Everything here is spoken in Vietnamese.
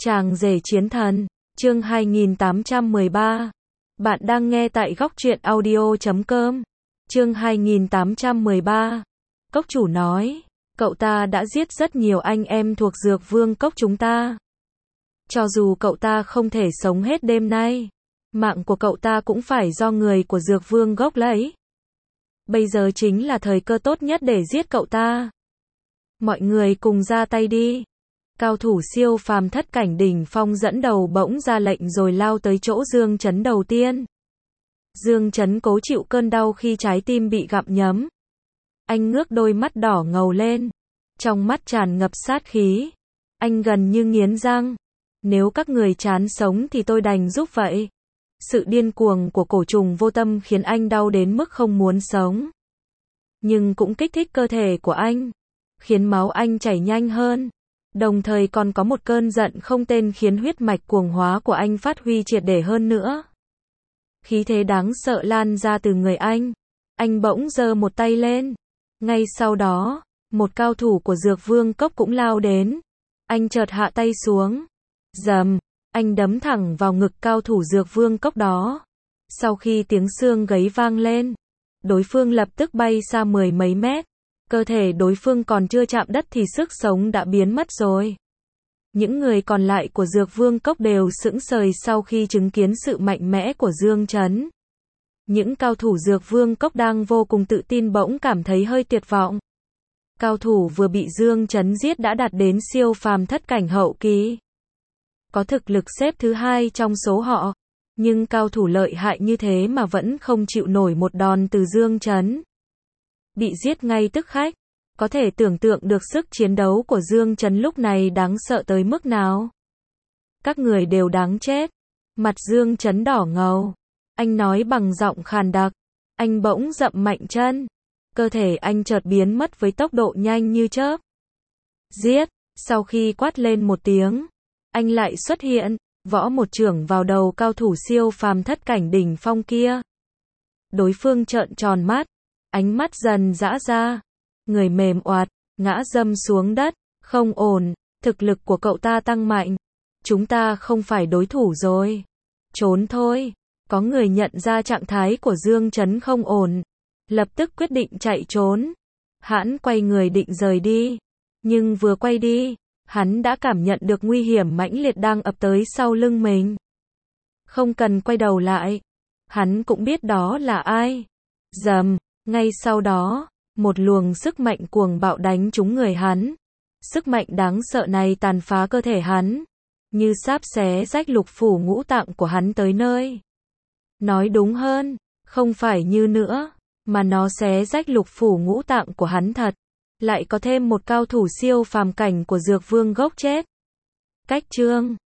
Chàng rể chiến thần, chương 2813. Bạn đang nghe tại góc truyện audio.com. Chương 2813. Cốc chủ nói, cậu ta đã giết rất nhiều anh em thuộc Dược Vương cốc chúng ta. Cho dù cậu ta không thể sống hết đêm nay, mạng của cậu ta cũng phải do người của Dược Vương cốc lấy. Bây giờ chính là thời cơ tốt nhất để giết cậu ta. Mọi người cùng ra tay đi. Cao thủ siêu phàm thất cảnh đỉnh phong dẫn đầu bỗng ra lệnh rồi lao tới chỗ Dương Chấn đầu tiên. Dương Chấn cố chịu cơn đau khi trái tim bị gặm nhấm. Anh ngước đôi mắt đỏ ngầu lên, trong mắt tràn ngập sát khí. Anh gần như nghiến răng, nếu các người chán sống thì tôi đành giúp vậy. Sự điên cuồng của cổ trùng vô tâm khiến anh đau đến mức không muốn sống, nhưng cũng kích thích cơ thể của anh, khiến máu anh chảy nhanh hơn. Đồng thời còn có một cơn giận không tên khiến huyết mạch cuồng hóa của anh phát huy triệt để hơn nữa. Khí thế đáng sợ lan ra từ người anh. Anh bỗng giơ một tay lên. Ngay sau đó, một cao thủ của Dược Vương cốc cũng lao đến. Anh chợt hạ tay xuống. Rầm, anh đấm thẳng vào ngực cao thủ Dược Vương cốc đó. Sau khi tiếng xương gáy vang lên, đối phương lập tức bay xa mười mấy mét. Cơ thể đối phương còn chưa chạm đất thì sức sống đã biến mất rồi. Những người còn lại của Dược Vương cốc đều sững sờ sau khi chứng kiến sự mạnh mẽ của Dương Chấn. Những cao thủ Dược Vương cốc đang vô cùng tự tin bỗng cảm thấy hơi tuyệt vọng. Cao thủ vừa bị Dương Chấn giết đã đạt đến siêu phàm thất cảnh hậu kỳ, có thực lực xếp thứ 2 trong số họ. Nhưng cao thủ lợi hại như thế mà vẫn không chịu nổi một đòn từ Dương Chấn. Bị giết ngay tức khắc. Có thể tưởng tượng được sức chiến đấu của Dương Chấn lúc này đáng sợ tới mức nào. Các người đều đáng chết. Mặt Dương Chấn đỏ ngầu. Anh nói bằng giọng khàn đặc. Anh bỗng dậm mạnh chân. Cơ thể anh chợt biến mất với tốc độ nhanh như chớp. Giết. Sau khi quát lên một tiếng, anh lại xuất hiện, võ một chưởng vào đầu cao thủ siêu phàm thất cảnh đỉnh phong kia. Đối phương trợn tròn mắt, ánh mắt dần giã ra, người mềm oạt, ngã dâm xuống đất. Không ổn, thực lực của cậu ta tăng mạnh, chúng ta không phải đối thủ rồi. Trốn thôi. Có người nhận ra trạng thái của Dương Chấn không ổn, lập tức quyết định chạy trốn. Hắn quay người định rời đi, nhưng vừa quay đi, hắn đã cảm nhận được nguy hiểm mãnh liệt đang ập tới sau lưng mình. Không cần quay đầu lại, hắn cũng biết đó là ai. Rầm, ngay sau đó, một luồng sức mạnh cuồng bạo đánh trúng người hắn. Sức mạnh đáng sợ này tàn phá cơ thể hắn, như xáp xé rách lục phủ ngũ tạng của hắn tới nơi. Nói đúng hơn, không phải như nữa, mà nó xé rách lục phủ ngũ tạng của hắn thật. Lại có thêm một cao thủ siêu phàm cảnh của Dược Vương gốc chết. Cách chương